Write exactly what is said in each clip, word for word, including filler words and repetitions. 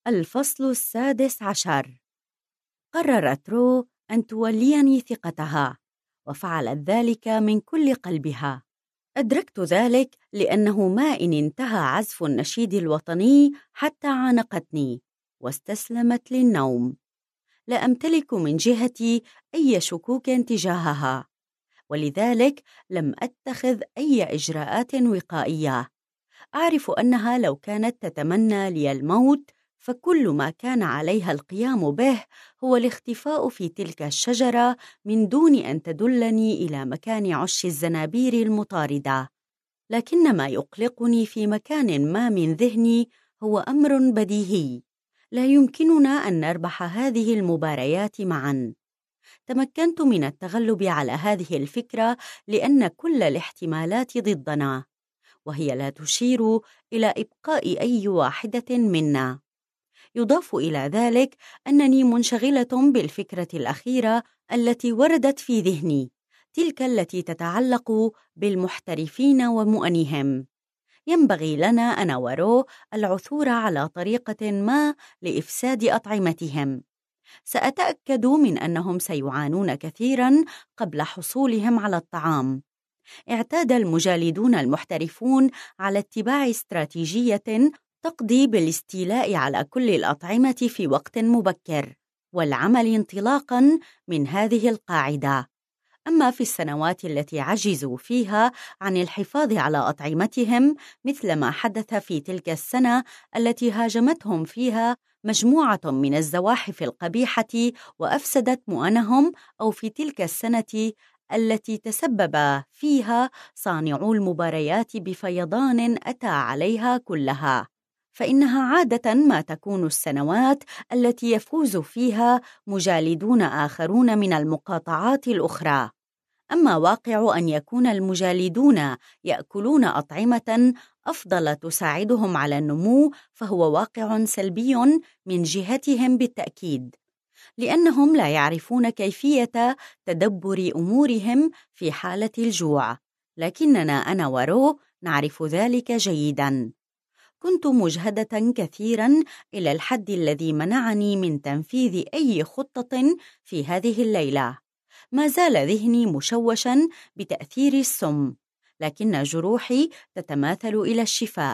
الفصل السادس عشر. قررت رو أن توليني ثقتها، وفعلت ذلك من كل قلبها. أدركت ذلك لأنه ما إن انتهى عزف النشيد الوطني حتى عانقتني واستسلمت للنوم. لا أمتلك من جهتي أي شكوك تجاهها، ولذلك لم أتخذ أي إجراءات وقائية. أعرف أنها لو كانت تتمنى لي الموت فكل ما كان عليها القيام به هو الاختفاء في تلك الشجرة من دون أن تدلني إلى مكان عش الزنابير المطاردة. لكن ما يقلقني في مكان ما من ذهني هو أمر بديهي: لا يمكننا أن نربح هذه المباريات معاً. تمكنت من التغلب على هذه الفكرة لأن كل الاحتمالات ضدنا، وهي لا تشير إلى إبقاء أي واحدة منا. يضاف إلى ذلك أنني منشغلة بالفكرة الأخيرة التي وردت في ذهني، تلك التي تتعلق بالمحترفين ومؤنهم. ينبغي لنا أنا ورو العثور على طريقة ما لإفساد أطعمتهم. سأتأكد من أنهم سيعانون كثيراً قبل حصولهم على الطعام. اعتاد المجالدون المحترفون على اتباع استراتيجية تقضي بالاستيلاء على كل الأطعمة في وقت مبكر، والعمل انطلاقاً من هذه القاعدة. أما في السنوات التي عجزوا فيها عن الحفاظ على أطعمتهم، مثل ما حدث في تلك السنة التي هاجمتهم فيها مجموعة من الزواحف القبيحة وأفسدت مؤنهم، أو في تلك السنة التي تسبب فيها صانعو المباريات بفيضان أتى عليها كلها، فإنها عادة ما تكون السنوات التي يفوز فيها مجالدون آخرون من المقاطعات الأخرى. أما واقع أن يكون المجالدون يأكلون أطعمة أفضل تساعدهم على النمو فهو واقع سلبي من جهتهم بالتأكيد، لأنهم لا يعرفون كيفية تدبر أمورهم في حالة الجوع، لكننا أنا ورو نعرف ذلك جيداً. كنت مجهدة كثيراً إلى الحد الذي منعني من تنفيذ أي خطة في هذه الليلة. ما زال ذهني مشوشاً بتأثير السم، لكن جروحي تتماثل إلى الشفاء.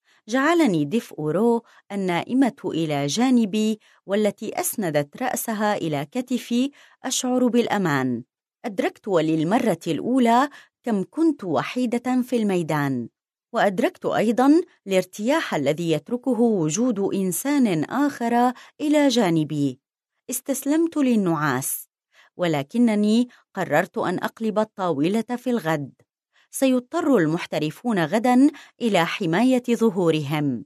جعلني دفء رو النائمة إلى جانبي والتي أسندت رأسها إلى كتفي أشعر بالأمان. أدركت وللمرة الأولى كم كنت وحيدة في الميدان، وأدركت أيضاً الارتياح الذي يتركه وجود إنسان آخر إلى جانبي. استسلمت للنعاس، ولكنني قررت أن أقلب الطاولة في الغد. سيضطر المحترفون غداً إلى حماية ظهورهم.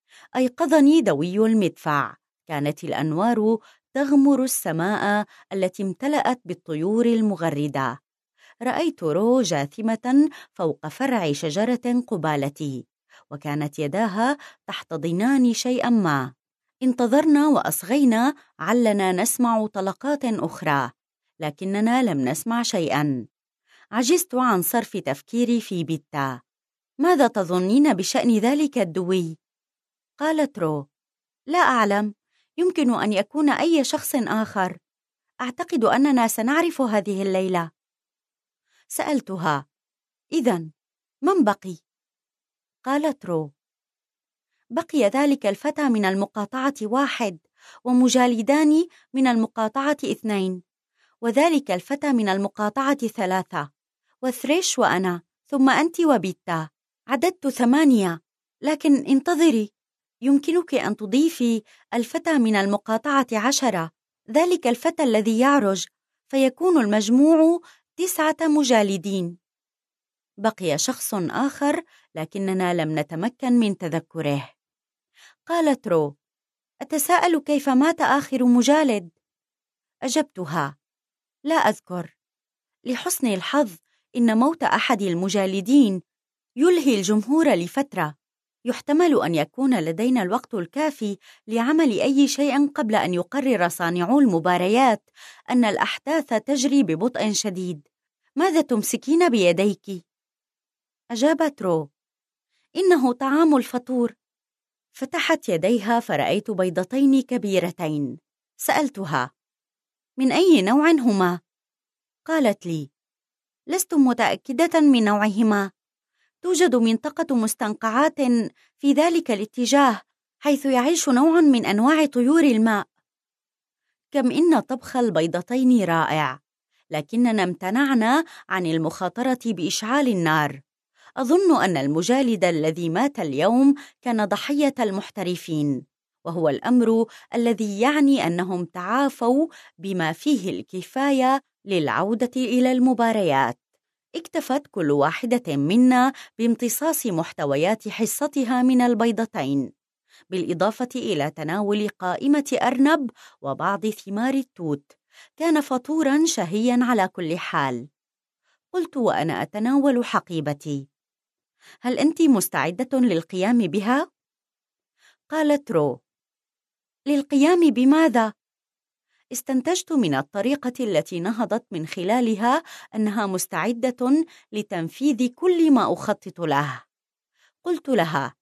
أيقظني دوي المدفع. كانت الأنوار تغمر السماء التي امتلأت بالطيور المغردة. رأيت رو جاثمة فوق فرع شجرة قبالتي، وكانت يداها تحتضنان شيئاً ما. انتظرنا وأصغينا علنا نسمع طلقات أخرى، لكننا لم نسمع شيئاً. عجزت عن صرف تفكيري في بيتا. ماذا تظنين بشأن ذلك الدوي؟ قالت رو: لا أعلم، يمكن أن يكون أي شخص آخر. أعتقد أننا سنعرف هذه الليلة. سألتها: إذن من بقي؟ قالت رو: بقي ذلك الفتى من المقاطعة واحد، ومجالدان من المقاطعة اثنين، وذلك الفتى من المقاطعة ثلاثة، وثريش وأنا، ثم أنت وبيتا. عددت ثمانية. لكن انتظري، يمكنك أن تضيفي الفتى من المقاطعة عشرة، ذلك الفتى الذي يعرج، فيكون المجموع تسعة مجالدين. بقي شخص آخر لكننا لم نتمكن من تذكره. قالت رو: أتساءل كيف مات آخر مجالد؟ أجبتها: لا أذكر. لحسن الحظ إن موت أحد المجالدين يلهي الجمهور لفترة. يحتمل أن يكون لدينا الوقت الكافي لعمل أي شيء قبل أن يقرر صانعو المباريات أن الأحداث تجري ببطء شديد. ماذا تمسكين بيديك؟ أجابت رو: إنه طعام الفطور. فتحت يديها فرأيت بيضتين كبيرتين. سألتها: من أي نوع هما؟ قالت لي: لست متأكدة من نوعهما، توجد منطقة مستنقعات في ذلك الاتجاه حيث يعيش نوع من أنواع طيور الماء. كم إن طبخ البيضتين رائع، لكننا امتنعنا عن المخاطرة بإشعال النار. أظن أن المجالد الذي مات اليوم كان ضحية المحترفين، وهو الأمر الذي يعني أنهم تعافوا بما فيه الكفاية للعودة إلى المباريات. اكتفت كل واحدة منا بامتصاص محتويات حصتها من البيضتين، بالإضافة إلى تناول قائمة أرنب وبعض ثمار التوت. كان فطوراً شهياً على كل حال. قلت وأنا أتناول حقيبتي: هل أنت مستعدة للقيام بها؟ قالت رو: للقيام بماذا؟ استنتجت من الطريقة التي نهضت من خلالها أنها مستعدة لتنفيذ كل ما أخطط له. قلت لها: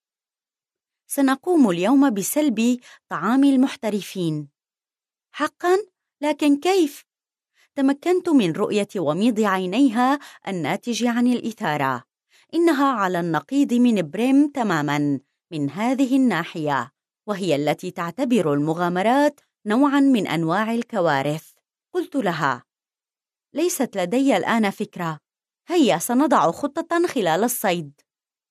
سنقوم اليوم بسلب طعام المحترفين. حقاً؟ لكن كيف؟ تمكنت من رؤية وميض عينيها الناتج عن الإثارة. إنها على النقيض من بريم تماماً من هذه الناحية، وهي التي تعتبر المغامرات نوعاً من أنواع الكوارث. قلت لها: ليست لدي الآن فكرة، هيا سنضع خطة خلال الصيد.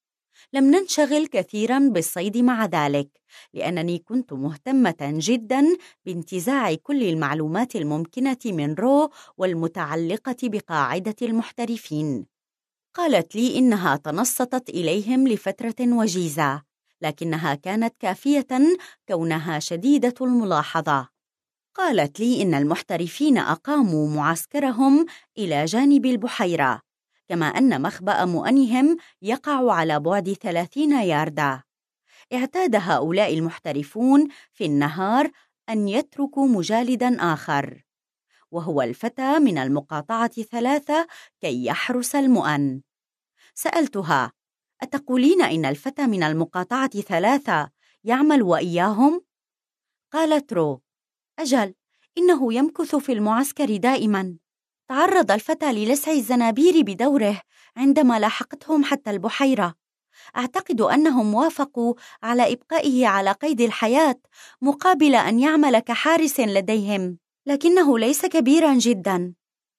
لم ننشغل كثيراً بالصيد مع ذلك، لأنني كنت مهتمة جداً بانتزاع كل المعلومات الممكنة من رو والمتعلقة بقاعدة المحترفين. قالت لي إنها تنصتت إليهم لفترة وجيزة، لكنها كانت كافية كونها شديدة الملاحظة. قالت لي إن المحترفين أقاموا معسكرهم إلى جانب البحيرة، كما أن مخبأ مؤنهم يقع على بعد ثلاثين ياردة. اعتاد هؤلاء المحترفون في النهار أن يتركوا مجالداً آخر، وهو الفتى من المقاطعة ثلاثة، كي يحرس المؤن. سألتها: أتقولين إن الفتى من المقاطعة ثلاثة يعمل وإياهم؟ قالت رو: أجل، إنه يمكث في المعسكر دائماً. تعرض الفتى للسع الزنابير بدوره عندما لاحقتهم حتى البحيرة. أعتقد أنهم وافقوا على إبقائه على قيد الحياة مقابل أن يعمل كحارس لديهم، لكنه ليس كبيراً جداً.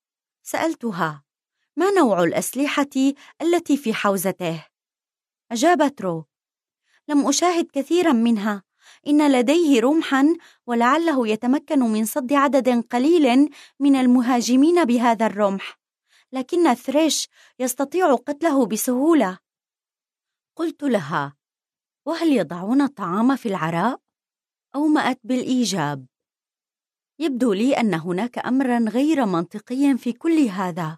سألتها: ما نوع الأسلحة التي في حوزته؟ أجابت رو: لم أشاهد كثيراً منها، إن لديه رمحاً ولعله يتمكن من صد عدد قليل من المهاجمين بهذا الرمح، لكن ثريش يستطيع قتله بسهولة. قلت لها: وهل يضعون الطعام في العراء؟ أومأت بالإيجاب. يبدو لي أن هناك أمراً غير منطقي في كل هذا.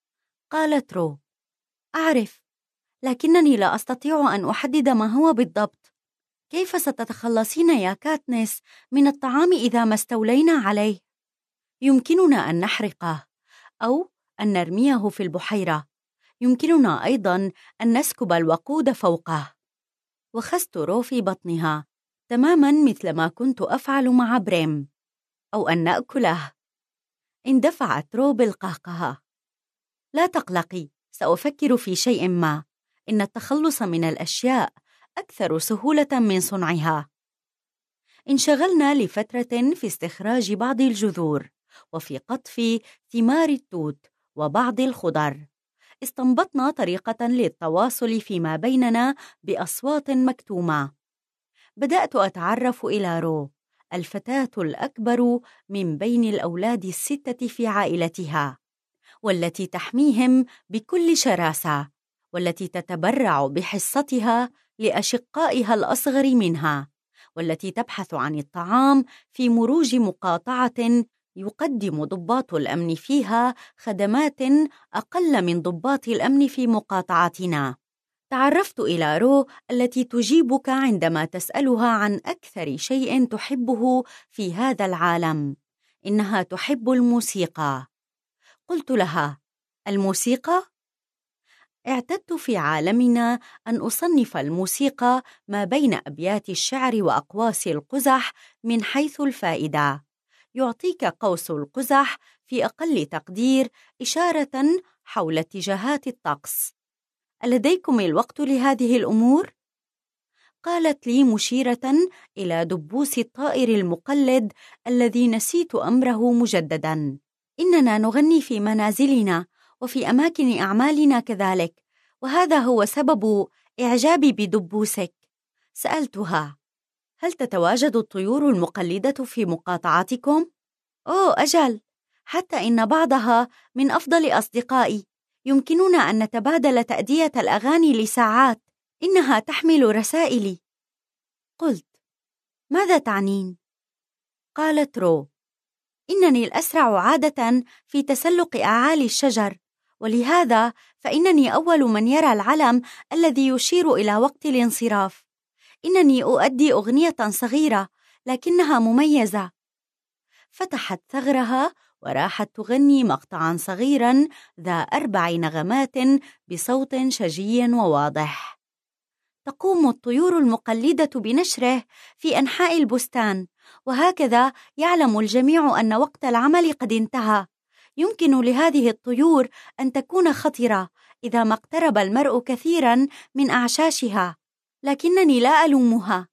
قالت رو: أعرف، لكنني لا أستطيع أن أحدد ما هو بالضبط. كيف ستتخلصين يا كاتنس من الطعام إذا ما استولينا عليه؟ يمكننا أن نحرقه أو أن نرميه في البحيرة. يمكننا أيضاً أن نسكب الوقود فوقه. وخست رو في بطنها تماماً مثل ما كنت أفعل مع بريم، أو أن نأكله. اندفعت رو بالقهقهة. لا تقلقي، سأفكر في شيء ما. إن التخلص من الأشياء أكثر سهولة من صنعها. انشغلنا لفترة في استخراج بعض الجذور وفي قطف ثمار التوت وبعض الخضر. استنبطنا طريقة للتواصل فيما بيننا بأصوات مكتومة. بدأت أتعرف إلى رو، الفتاة الأكبر من بين الأولاد الستة في عائلتها، والتي تحميهم بكل شراسة، والتي تتبرع بحصتها لأشقائها الأصغر منها، والتي تبحث عن الطعام في مروج مقاطعة يقدم ضباط الأمن فيها خدمات أقل من ضباط الأمن في مقاطعتنا. تعرفت إلى رو التي تجيبك عندما تسألها عن أكثر شيء تحبه في هذا العالم. إنها تحب الموسيقى. قلت لها: الموسيقى؟ اعتدت في عالمنا أن أصنف الموسيقى ما بين أبيات الشعر وأقواس القزح من حيث الفائدة. يعطيك قوس القزح في أقل تقدير إشارة حول اتجاهات الطقس. ألديكم الوقت لهذه الأمور؟ قالت لي مشيرة إلى دبوس الطائر المقلد الذي نسيت أمره مجدداً. إننا نغني في منازلنا وفي أماكن أعمالنا كذلك، وهذا هو سبب إعجابي بدبوسك. سألتها: هل تتواجد الطيور المقلدة في مقاطعتكم؟ أوه أجل، حتى إن بعضها من أفضل أصدقائي. يمكننا أن نتبادل تأدية الأغاني لساعات. إنها تحمل رسائلي. قلت: ماذا تعنين؟ قالت رو: إنني الأسرع عادة في تسلق أعالي الشجر، ولهذا فإنني أول من يرى العلم الذي يشير إلى وقت الانصراف. إنني أؤدي أغنية صغيرة لكنها مميزة. فتحت ثغرها وراحت تغني مقطعاً صغيراً ذا أربع نغمات بصوت شجي وواضح. تقوم الطيور المقلدة بنشره في أنحاء البستان، وهكذا يعلم الجميع أن وقت العمل قد انتهى. يمكن لهذه الطيور أن تكون خطرة إذا ما اقترب المرء كثيراً من أعشاشها، لكنني لا ألومها.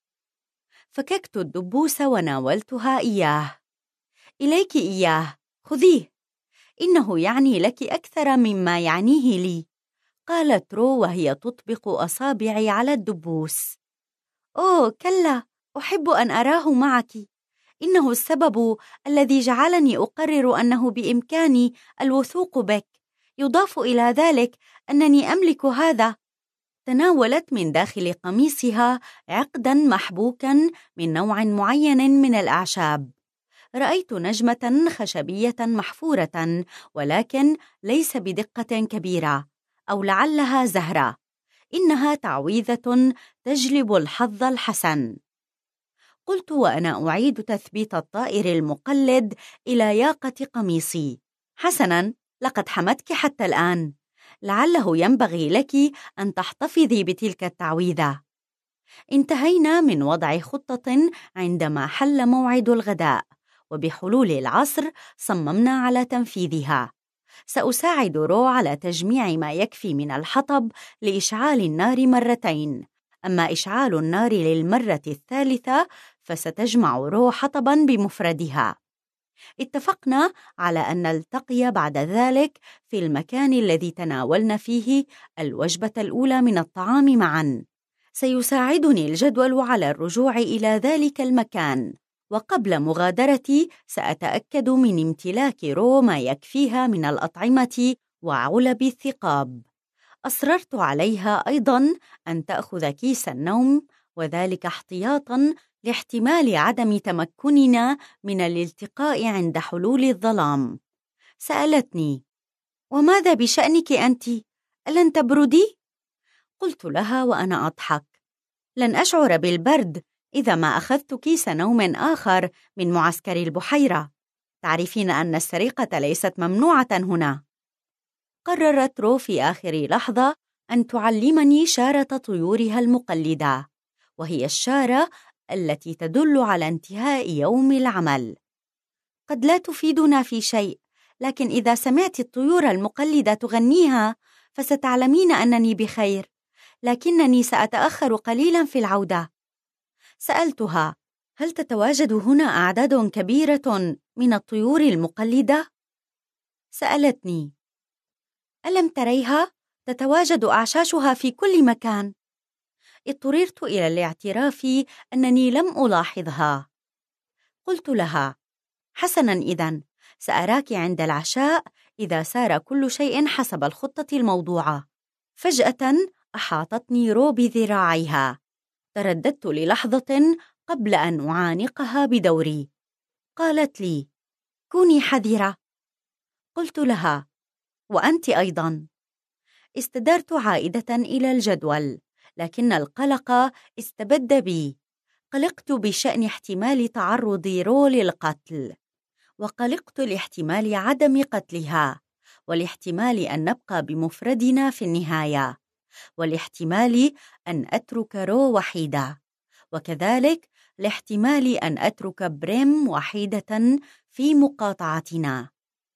فككت الدبوس وناولتها إياه. إليك إياه، خذيه، إنه يعني لك أكثر مما يعنيه لي، قالت رو وهي تطبق أصابعي على الدبوس. أوه كلا، أحب أن أراه معك. إنه السبب الذي جعلني أقرر أنه بإمكاني الوثوق بك. يضاف إلى ذلك أنني أملك هذا. تناولت من داخل قميصها عقداً محبوكاً من نوع معين من الأعشاب. رأيت نجمة خشبية محفورة، ولكن ليس بدقة كبيرة، أو لعلها زهرة. إنها تعويذة تجلب الحظ الحسن. قلت وأنا أعيد تثبيت الطائر المقلد إلى ياقة قميصي: حسناً، لقد حمدك حتى الآن. لعله ينبغي لك أن تحتفظي بتلك التعويذة. انتهينا من وضع خطة عندما حل موعد الغداء، وبحلول العصر صممنا على تنفيذها. سأساعد رو على تجميع ما يكفي من الحطب لإشعال النار مرتين، أما إشعال النار للمرة الثالثة فستجمع رو حطباً بمفردها. اتفقنا على أن نلتقي بعد ذلك في المكان الذي تناولنا فيه الوجبة الأولى من الطعام معاً. سيساعدني الجدول على الرجوع إلى ذلك المكان، وقبل مغادرتي سأتأكد من امتلاك رو ما يكفيها من الأطعمة وعلب الثقاب. أصررت عليها أيضاً أن تأخذ كيس النوم، وذلك احتياطاً لاحتمال عدم تمكننا من الالتقاء عند حلول الظلام. سألتني: وماذا بشأنك أنت؟ ألن تبردي؟ قلت لها وأنا أضحك: لن أشعر بالبرد إذا ما أخذت كيس نوم آخر من معسكر البحيرة. تعرفين أن السرقة ليست ممنوعة هنا. قررت رو في آخر لحظة أن تعلمني شارة طيورها المقلدة، وهي الشارة التي تدل على انتهاء يوم العمل. قد لا تفيدنا في شيء، لكن إذا سمعت الطيور المقلدة تغنيها فستعلمين أنني بخير، لكنني سأتأخر قليلاً في العودة. سألتها: هل تتواجد هنا أعداد كبيرة من الطيور المقلدة؟ سألتني: ألم تريها؟ تتواجد أعشاشها في كل مكان. اضطررت إلى الاعتراف أنني لم ألاحظها. قلت لها: حسناً، إذن سأراك عند العشاء إذا سار كل شيء حسب الخطة الموضوعة. فجأة أحاطتني رو بذراعيها. ترددت للحظة قبل أن أعانقها بدوري. قالت لي: كوني حذرة. قلت لها: وأنت أيضاً. استدرت عائدة إلى الجدول، لكن القلق استبد بي. قلقت بشأن احتمال تعرض رو للقتل، وقلقت لاحتمال عدم قتلها، والاحتمال أن نبقى بمفردنا في النهاية، والاحتمال أن أترك رو وحيدة، وكذلك الاحتمال أن أترك بريم وحيدة في مقاطعتنا.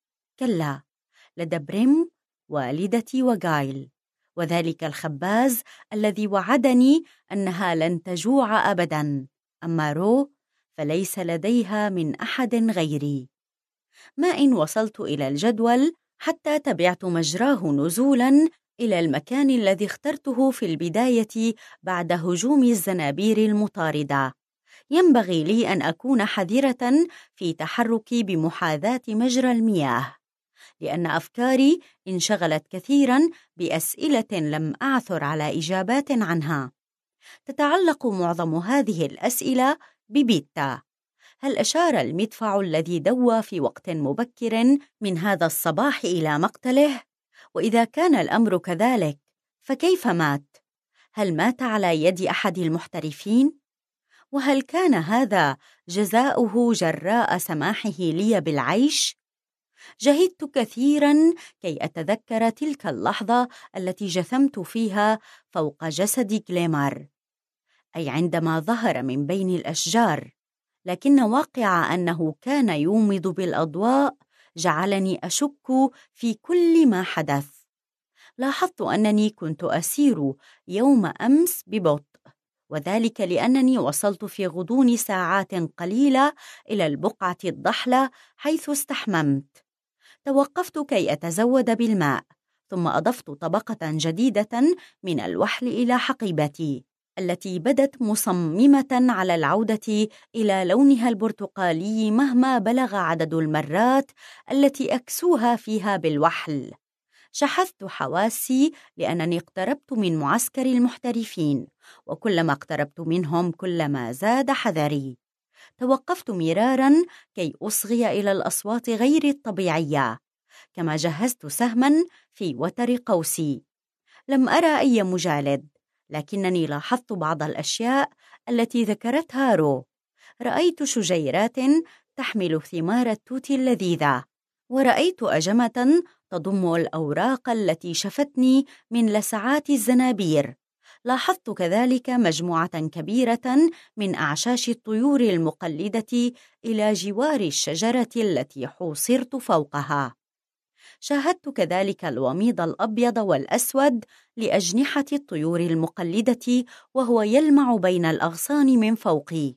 كلا، لدى بريم والدتي وغايل، وذلك الخباز الذي وعدني أنها لن تجوع أبداً، أما رو فليس لديها من أحد غيري. ما إن وصلت إلى الجدول حتى تبعت مجراه نزولاً إلى المكان الذي اخترته في البداية بعد هجوم الزنابير المطاردة. ينبغي لي أن أكون حذرة في تحركي بمحاذاة مجرى المياه، لأن أفكاري انشغلت كثيراً بأسئلة لم أعثر على إجابات عنها. تتعلق معظم هذه الأسئلة ببيتا. هل أشار المدفع الذي دوى في وقت مبكر من هذا الصباح إلى مقتله؟ وإذا كان الأمر كذلك، فكيف مات؟ هل مات على يد أحد المحترفين؟ وهل كان هذا جزاؤه جراء سماحه لي بالعيش؟ جهدت كثيراً كي أتذكر تلك اللحظة التي جثمت فيها فوق جسد غليمار، أي عندما ظهر من بين الأشجار، لكن واقع أنه كان يومض بالأضواء جعلني أشك في كل ما حدث. لاحظت أنني كنت أسير يوم أمس ببطء، وذلك لأنني وصلت في غضون ساعات قليلة إلى البقعة الضحلة حيث استحممت. توقفت كي أتزود بالماء، ثم أضفت طبقة جديدة من الوحل إلى حقيبتي التي بدت مصممة على العودة إلى لونها البرتقالي مهما بلغ عدد المرات التي أكسوها فيها بالوحل. شحذت حواسي لأنني اقتربت من معسكر المحترفين، وكلما اقتربت منهم كلما زاد حذري. توقفت مراراً كي أصغي إلى الأصوات غير الطبيعية، كما جهزت سهماً في وتر قوسي. لم أرى أي مجالد، لكنني لاحظت بعض الأشياء التي ذكرتها رو. رأيت شجيرات تحمل ثمار التوت اللذيذة، ورأيت أجمة تضم الأوراق التي شفتني من لسعات الزنابير. لاحظت كذلك مجموعة كبيرة من أعشاش الطيور المقلدة إلى جوار الشجرة التي حوصرت فوقها. شاهدت كذلك الوميض الأبيض والأسود لأجنحة الطيور المقلدة وهو يلمع بين الأغصان من فوقي.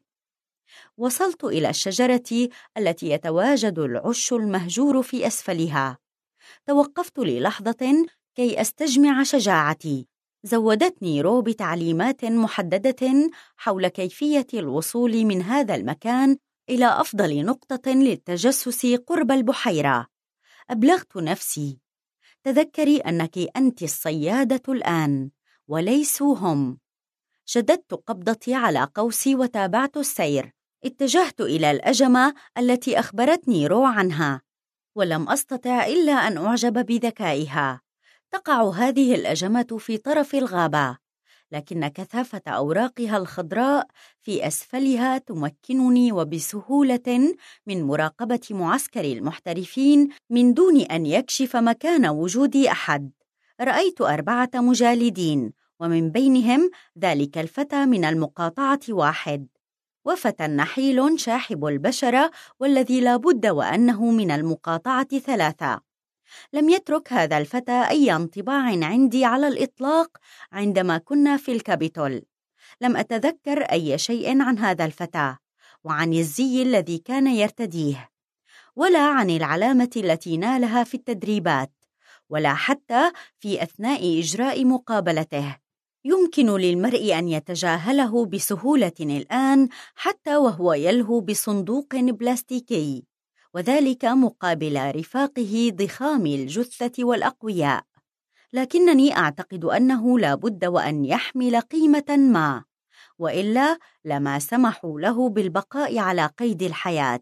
وصلت إلى الشجرة التي يتواجد العش المهجور في أسفلها. توقفت للحظة كي أستجمع شجاعتي. زودتني رو بتعليمات محددة حول كيفية الوصول من هذا المكان إلى أفضل نقطة للتجسس قرب البحيرة. أبلغت نفسي: تذكري أنك أنت الصيادة الآن وليسوا هم. شددت قبضتي على قوسي وتابعت السير. اتجهت إلى الأجمة التي أخبرتني رو عنها، ولم أستطع إلا أن أعجب بذكائها. تقع هذه الأجمة في طرف الغابة، لكن كثافة أوراقها الخضراء في أسفلها تمكنني وبسهولة من مراقبة معسكر المحترفين من دون أن يكشف مكان وجود أحد. رأيت أربعة مجالدين، ومن بينهم ذلك الفتى من المقاطعة واحد، وفتى نحيل شاحب البشرة والذي لا بد وأنه من المقاطعة ثلاثة. لم يترك هذا الفتى أي انطباع عندي على الإطلاق عندما كنا في الكابيتول. لم أتذكر أي شيء عن هذا الفتى، وعن الزي الذي كان يرتديه، ولا عن العلامة التي نالها في التدريبات، ولا حتى في أثناء إجراء مقابلته. يمكن للمرء أن يتجاهله بسهولة الآن حتى وهو يلهو بصندوق بلاستيكي، وذلك مقابل رفاقه ضخام الجثة والأقوياء. لكنني أعتقد أنه لا بد وأن يحمل قيمة ما، وإلا لما سمحوا له بالبقاء على قيد الحياة.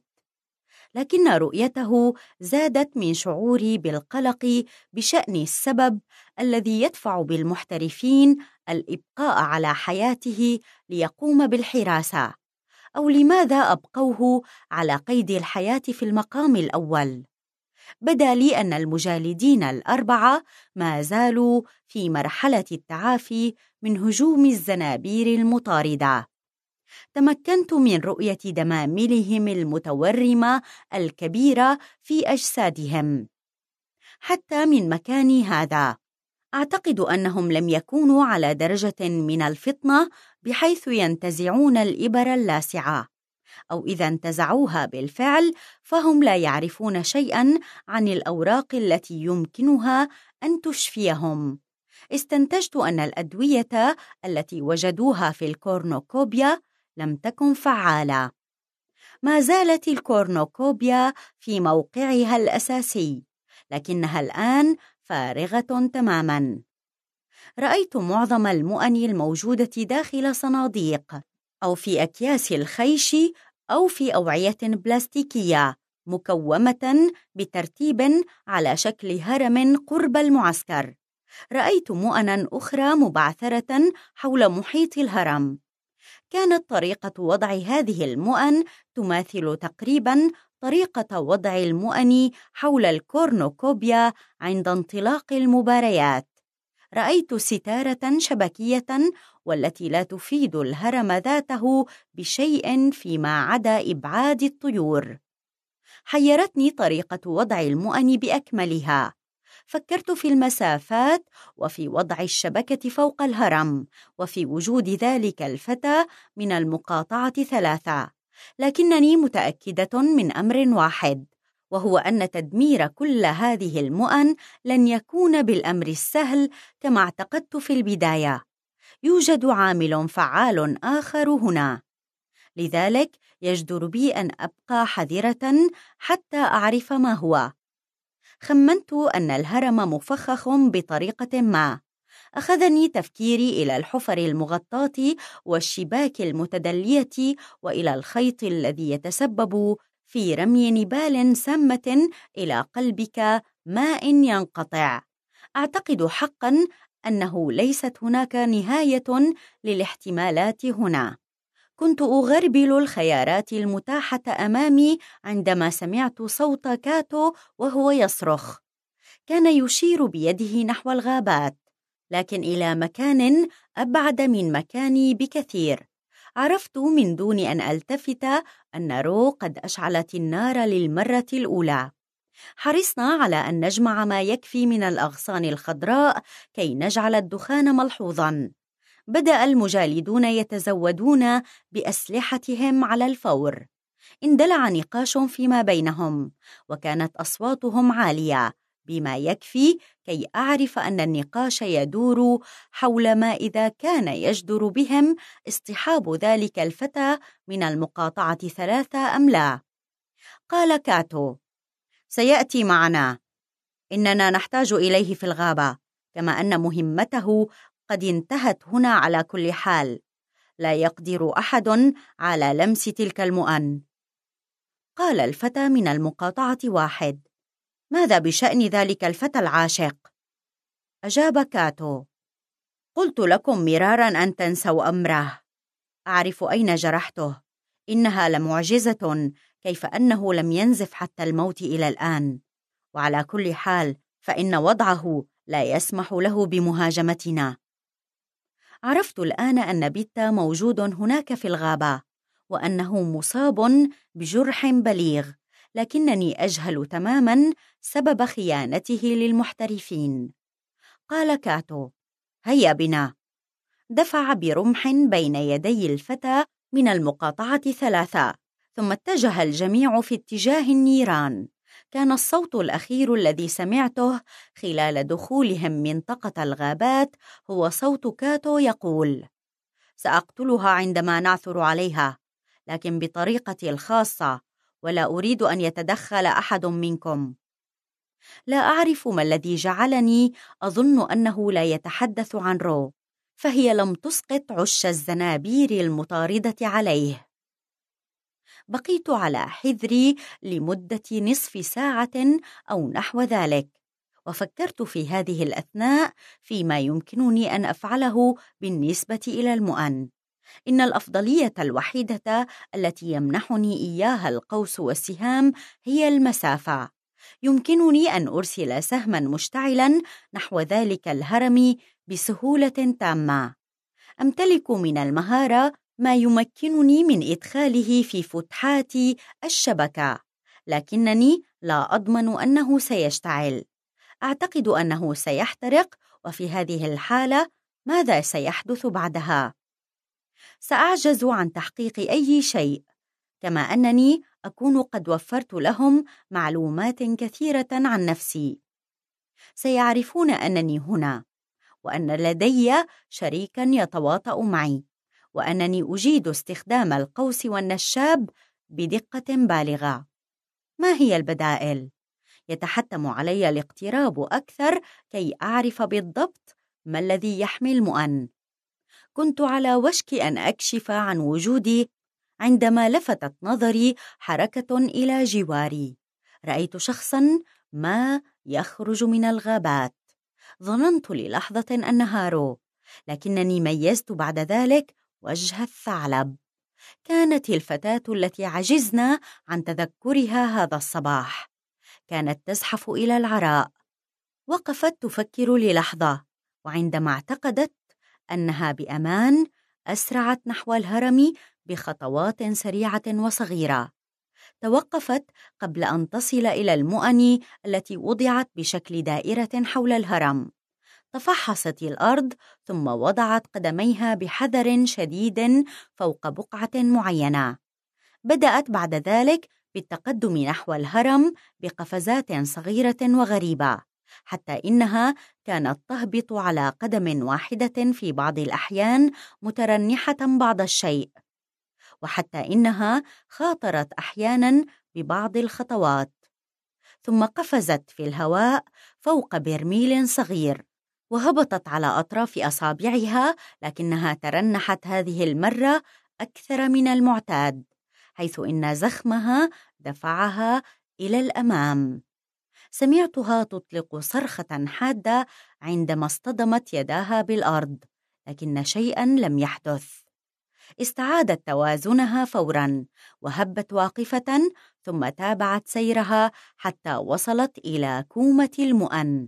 لكن رؤيته زادت من شعوري بالقلق بشأن السبب الذي يدفع بالمحترفين الإبقاء على حياته ليقوم بالحراسة، أو لماذا أبقوه على قيد الحياة في المقام الأول. بدا لي أن المجالدين الأربعة ما زالوا في مرحلة التعافي من هجوم الزنابير المطاردة. تمكنت من رؤية دماملهم المتورمة الكبيرة في أجسادهم. حتى من مكاني هذا أعتقد أنهم لم يكونوا على درجة من الفطنة بحيث ينتزعون الإبر اللاسعة، أو إذا انتزعوها بالفعل فهم لا يعرفون شيئاً عن الأوراق التي يمكنها أن تشفيهم. استنتجت أن الأدوية التي وجدوها في الكورنوكوبيا لم تكن فعالة. ما زالت الكورنوكوبيا في موقعها الأساسي، لكنها الآن فارغة تماماً. رأيت معظم المؤن الموجودة داخل صناديق أو في أكياس الخيش أو في أوعية بلاستيكية مكومة بترتيب على شكل هرم قرب المعسكر. رأيت مؤنا أخرى مبعثرة حول محيط الهرم. كانت طريقة وضع هذه المؤن تماثل تقريباً طريقة وضع المؤن حول الكورنوكوبيا عند انطلاق المباريات. رأيت ستارة شبكية والتي لا تفيد الهرم ذاته بشيء فيما عدا إبعاد الطيور. حيرتني طريقة وضع المؤن بأكملها. فكرت في المسافات وفي وضع الشبكة فوق الهرم وفي وجود ذلك الفتى من المقاطعة ثلاثة، لكنني متأكدة من أمر واحد، وهو أن تدمير كل هذه المؤن لن يكون بالأمر السهل كما اعتقدت في البداية. يوجد عامل فعال آخر هنا، لذلك يجدر بي أن أبقى حذرة حتى أعرف ما هو. خمنت أن الهرم مفخخ بطريقة ما. أخذني تفكيري إلى الحفر المغطاة والشباك المتدلية وإلى الخيط الذي يتسبب في رمي نبال سامة إلى قلبك ماء ينقطع. أعتقد حقاً أنه ليست هناك نهاية للاحتمالات هنا. كنت أغربل الخيارات المتاحة أمامي عندما سمعت صوت كاتو وهو يصرخ. كان يشير بيده نحو الغابات، لكن إلى مكان أبعد من مكاني بكثير. عرفت من دون أن ألتفت أن رو قد أشعلت النار للمرة الأولى. حرصنا على أن نجمع ما يكفي من الأغصان الخضراء كي نجعل الدخان ملحوظاً. بدأ المجالدون يتزودون بأسلحتهم على الفور. اندلع نقاش فيما بينهم، وكانت أصواتهم عالية بما يكفي كي أعرف أن النقاش يدور حول ما إذا كان يجدر بهم اصطحاب ذلك الفتى من المقاطعة ثلاثة أم لا. قال كاتو: سيأتي معنا، إننا نحتاج إليه في الغابة، كما أن مهمته قد انتهت هنا على كل حال. لا يقدر أحد على لمس تلك المؤن. قال الفتى من المقاطعة واحد: ماذا بشأن ذلك الفتى العاشق؟ أجاب كاتو: قلت لكم مرارا أن تنسوا أمره. أعرف أين جرحته. إنها لمعجزة كيف أنه لم ينزف حتى الموت إلى الآن. وعلى كل حال فإن وضعه لا يسمح له بمهاجمتنا. عرفت الآن أن بيتا موجود هناك في الغابة، وأنه مصاب بجرح بليغ، لكنني أجهل تماماً سبب خيانته للمحترفين. قال كاتو: هيا بنا. دفع برمح بين يدي الفتى من المقاطعة ثلاثة، ثم اتجه الجميع في اتجاه النيران. كان الصوت الأخير الذي سمعته خلال دخولهم منطقة الغابات هو صوت كاتو يقول: سأقتلها عندما نعثر عليها، لكن بطريقتي الخاصة، ولا أريد أن يتدخل أحد منكم. لا أعرف ما الذي جعلني أظن أنه لا يتحدث عن رو، فهي لم تسقط عش الزنابير المطاردة عليه. بقيت على حذري لمدة نصف ساعة أو نحو ذلك، وفكرت في هذه الأثناء فيما يمكنني أن أفعله بالنسبة إلى المؤن. إن الأفضلية الوحيدة التي يمنحني إياها القوس والسهام هي المسافة، يمكنني أن أرسل سهماً مشتعلاً نحو ذلك الهرم بسهولة تامة. أمتلك من المهارة ما يمكنني من إدخاله في فتحات الشبكة، لكنني لا أضمن أنه سيشتعل. أعتقد أنه سيحترق، وفي هذه الحالة ماذا سيحدث بعدها؟ سأعجز عن تحقيق أي شيء، كما أنني أكون قد وفرت لهم معلومات كثيرة عن نفسي. سيعرفون أنني هنا، وأن لدي شريكاً يتواطأ معي، وأنني أجيد استخدام القوس والنشاب بدقة بالغة. ما هي البدائل؟ يتحتم علي الاقتراب أكثر كي أعرف بالضبط ما الذي يحمي المؤن. كنت على وشك أن أكشف عن وجودي عندما لفتت نظري حركة إلى جواري. رأيت شخصاً ما يخرج من الغابات. ظننت للحظة أنها رو، لكنني ميزت بعد ذلك وجه الثعلب. كانت الفتاة التي عجزنا عن تذكرها هذا الصباح. كانت تزحف إلى العراء. وقفت تفكر للحظة، وعندما اعتقدت أنها بأمان أسرعت نحو الهرم بخطوات سريعة وصغيرة. توقفت قبل أن تصل إلى المؤن التي وضعت بشكل دائرة حول الهرم. تفحصت الأرض ثم وضعت قدميها بحذر شديد فوق بقعة معينة. بدأت بعد ذلك بالتقدم نحو الهرم بقفزات صغيرة وغريبة، حتى إنها كانت تهبط على قدم واحدة في بعض الأحيان مترنحة بعض الشيء، وحتى إنها خاطرت أحيانا ببعض الخطوات. ثم قفزت في الهواء فوق برميل صغير وهبطت على أطراف أصابعها، لكنها ترنحت هذه المرة أكثر من المعتاد، حيث إن زخمها دفعها إلى الأمام. سمعتها تطلق صرخة حادة عندما اصطدمت يداها بالأرض، لكن شيئاً لم يحدث. استعادت توازنها فوراً وهبت واقفة، ثم تابعت سيرها حتى وصلت إلى كومة المؤن.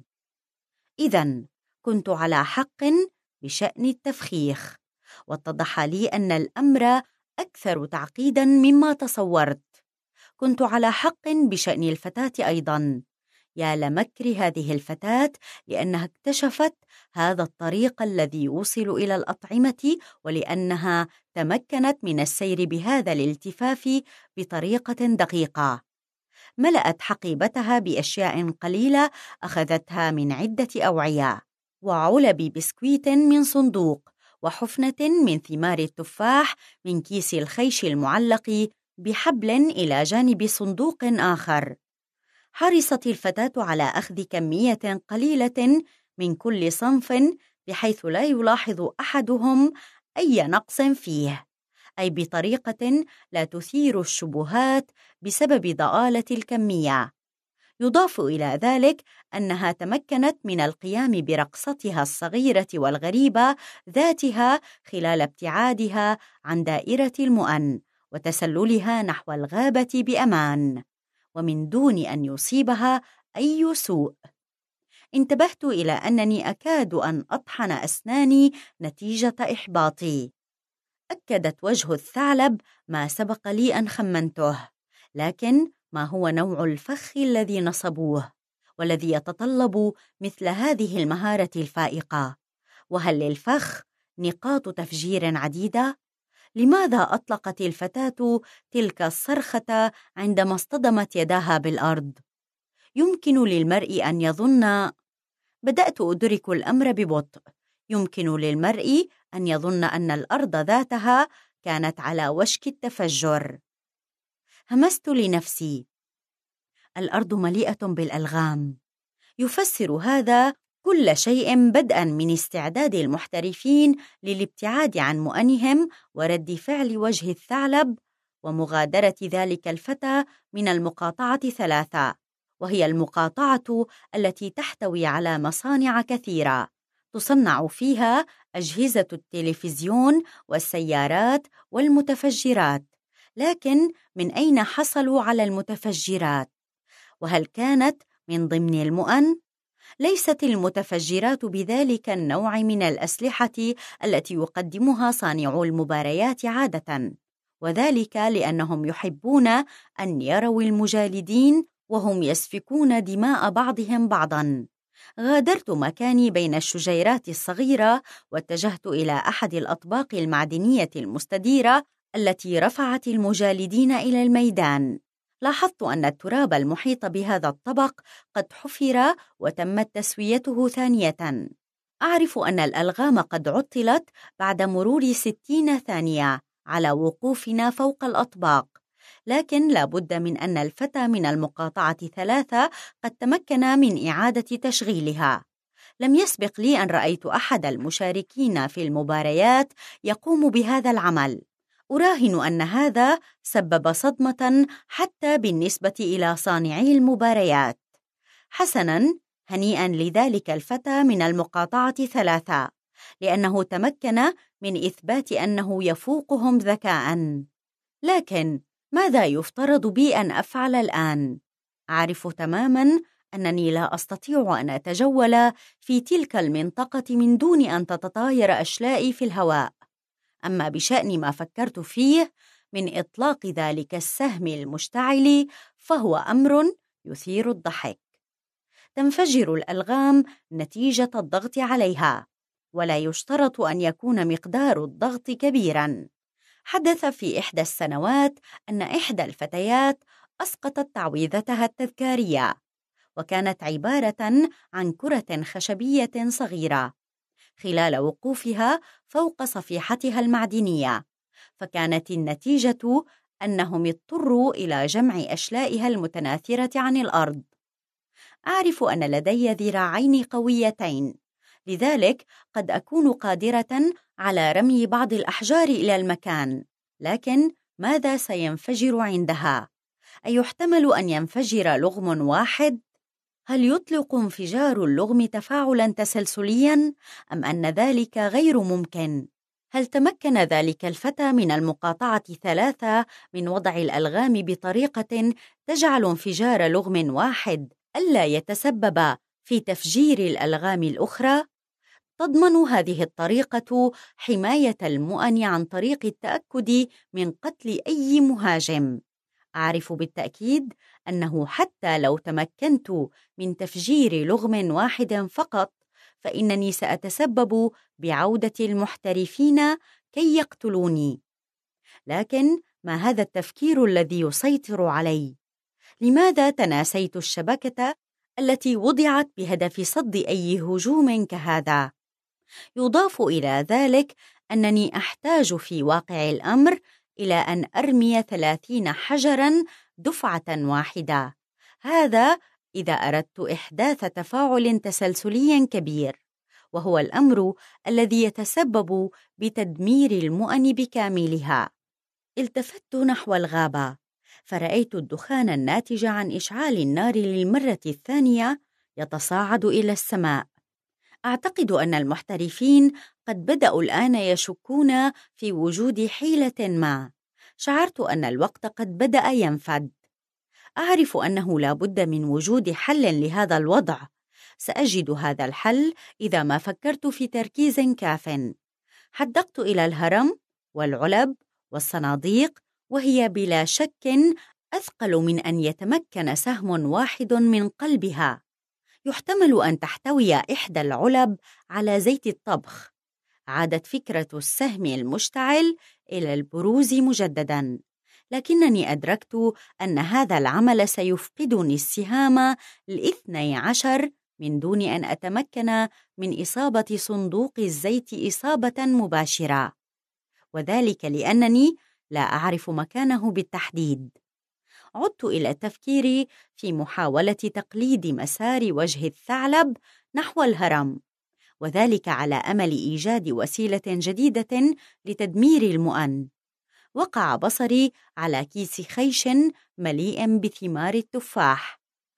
إذن كنت على حق بشأن التفخيخ، واتضح لي أن الأمر أكثر تعقيداً مما تصورت. كنت على حق بشأن الفتاة أيضاً. يا لمكر هذه الفتاة، لأنها اكتشفت هذا الطريق الذي يوصل إلى الأطعمة، ولأنها تمكنت من السير بهذا الالتفاف بطريقة دقيقة. ملأت حقيبتها بأشياء قليلة أخذتها من عدة أوعية، وعلب بسكويت من صندوق، وحفنة من ثمار التفاح من كيس الخيش المعلق بحبل إلى جانب صندوق آخر. حرصت الفتاة على أخذ كمية قليلة من كل صنف، بحيث لا يلاحظ أحدهم أي نقص فيه، أي بطريقة لا تثير الشبهات بسبب ضآلة الكمية. يضاف إلى ذلك أنها تمكنت من القيام برقصتها الصغيرة والغريبة ذاتها خلال ابتعادها عن دائرة المؤن وتسللها نحو الغابة بأمان، ومن دون أن يصيبها أي سوء. انتبهت إلى أنني أكاد أن أطحن أسناني نتيجة إحباطي. أكدت وجه الثعلب ما سبق لي أن خمنته، لكن ما هو نوع الفخ الذي نصبوه والذي يتطلب مثل هذه المهارة الفائقة؟ وهل للفخ نقاط تفجير عديدة؟ لماذا أطلقت الفتاة تلك الصرخة عندما اصطدمت يداها بالأرض؟ يمكن للمرء أن يظن، بدأت أدرك الأمر ببطء، يمكن للمرء أن يظن أن الأرض ذاتها كانت على وشك التفجر. همست لنفسي: الأرض مليئة بالألغام. يفسر هذا كل شيء، بدءاً من استعداد المحترفين للابتعاد عن مؤنهم ورد فعل وجه الثعلب ومغادرة ذلك الفتى من المقاطعة ثلاثة، وهي المقاطعة التي تحتوي على مصانع كثيرة تصنع فيها أجهزة التلفزيون والسيارات والمتفجرات. لكن من أين حصلوا على المتفجرات؟ وهل كانت من ضمن المؤن؟ ليست المتفجرات بذلك النوع من الأسلحة التي يقدمها صانعو المباريات عادة، وذلك لأنهم يحبون أن يروا المجالدين وهم يسفكون دماء بعضهم بعضاً. غادرت مكاني بين الشجيرات الصغيرة واتجهت إلى أحد الأطباق المعدنية المستديرة التي رفعت المجالدين إلى الميدان. لاحظت أن التراب المحيط بهذا الطبق قد حفر وتمت تسويته ثانية. أعرف أن الألغام قد عطلت بعد مرور ستين ثانية على وقوفنا فوق الأطباق، لكن لا بد من أن الفتى من المقاطعة ثلاثة قد تمكن من إعادة تشغيلها. لم يسبق لي أن رأيت أحد المشاركين في المباريات يقوم بهذا العمل. أراهن أن هذا سبب صدمة حتى بالنسبة إلى صانعي المباريات. حسناً، هنيئاً لذلك الفتى من المقاطعة ثلاثة، لأنه تمكن من إثبات أنه يفوقهم ذكاءً. لكن ماذا يفترض بي أن أفعل الآن؟ أعرف تماماً أنني لا أستطيع أن أتجول في تلك المنطقة من دون أن تتطاير أشلائي في الهواء. أما بشأن ما فكرت فيه من إطلاق ذلك السهم المشتعل فهو أمر يثير الضحك. تنفجر الألغام نتيجة الضغط عليها، ولا يشترط أن يكون مقدار الضغط كبيراً. حدث في إحدى السنوات أن إحدى الفتيات أسقطت تعويذتها التذكارية، وكانت عبارة عن كرة خشبية صغيرة، خلال وقوفها فوق صفيحتها المعدنية، فكانت النتيجة أنهم اضطروا إلى جمع أشلائها المتناثرة عن الأرض. أعرف أن لدي ذراعين قويتين، لذلك قد أكون قادرة على رمي بعض الأحجار إلى المكان، لكن ماذا سينفجر عندها؟ أيحتمل أن ينفجر لغم واحد؟ هل يطلق انفجار اللغم تفاعلاً تسلسلياً أم أن ذلك غير ممكن؟ هل تمكن ذلك الفتى من المقاطعة ثلاثة من وضع الألغام بطريقة تجعل انفجار لغم واحد ألا يتسبب في تفجير الألغام الأخرى؟ تضمن هذه الطريقة حماية المؤن عن طريق التأكد من قتل أي مهاجم. أعرف بالتأكيد أنه حتى لو تمكنت من تفجير لغم واحد فقط فإنني سأتسبب بعودة المحترفين كي يقتلوني. لكن ما هذا التفكير الذي يسيطر علي؟ لماذا تناسيت الشبكة التي وضعت بهدف صد أي هجوم كهذا؟ يضاف إلى ذلك أنني أحتاج في واقع الأمر إلى أن أرمي ثلاثين حجراً دفعة واحدة، هذا إذا أردت إحداث تفاعل تسلسلي كبير، وهو الأمر الذي يتسبب بتدمير المؤن بكاملها. التفت نحو الغابة فرأيت الدخان الناتج عن إشعال النار للمرة الثانية يتصاعد إلى السماء. أعتقد أن المحترفين قد بدأوا الآن يشكون في وجود حيلة ما. شعرت أن الوقت قد بدأ ينفد. أعرف أنه لا بد من وجود حل لهذا الوضع. سأجد هذا الحل إذا ما فكرت في تركيز كاف. حدقت إلى الهرم والعلب والصناديق، وهي بلا شك أثقل من أن يتمكن سهم واحد من قلبها. يحتمل أن تحتوي إحدى العلب على زيت الطبخ. عادت فكرة السهم المشتعل إلى البروز مجدداً، لكنني أدركت أن هذا العمل سيفقدني السهام الاثني عشر من دون أن أتمكن من إصابة صندوق الزيت إصابة مباشرة، وذلك لأنني لا أعرف مكانه بالتحديد. عدت إلى التفكير في محاولة تقليد مسار وجه الثعلب نحو الهرم، وذلك على أمل إيجاد وسيلة جديدة لتدمير المؤن. وقع بصري على كيس خيش مليء بثمار التفاح.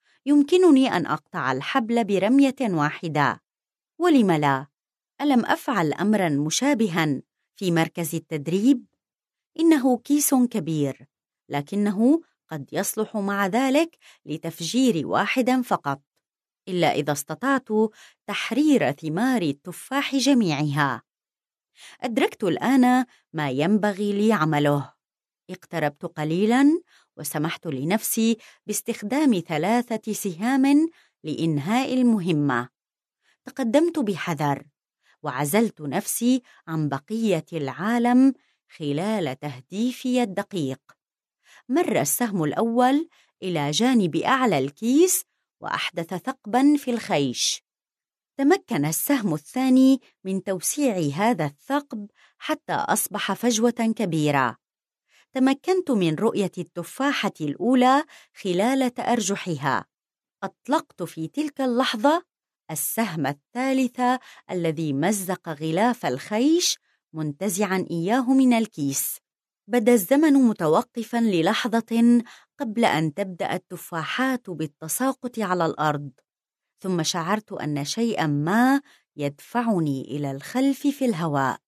يمكنني أن أقطع الحبل برمية واحدة، ولم لا؟ ألم أفعل أمراً مشابهاً في مركز التدريب؟ إنه كيس كبير، لكنه قد يصلح مع ذلك لتفجير واحد فقط، إلا إذا استطعت تحرير ثمار التفاح جميعها. أدركت الآن ما ينبغي لي عمله. اقتربت قليلاً وسمحت لنفسي باستخدام ثلاثة سهام لإنهاء المهمة. تقدمت بحذر وعزلت نفسي عن بقية العالم خلال تهديفي الدقيق. مر السهم الأول إلى جانب أعلى الكيس وأحدث ثقباً في الخيش. تمكن السهم الثاني من توسيع هذا الثقب حتى أصبح فجوة كبيرة. تمكنت من رؤية التفاحة الأولى خلال تأرجحها. أطلقت في تلك اللحظة السهم الثالث الذي مزق غلاف الخيش منتزعاً إياه من الكيس. بدا الزمن متوقفاً للحظة قبل أن تبدأ التفاحات بالتساقط على الأرض، ثم شعرت أن شيئاً ما يدفعني إلى الخلف في الهواء.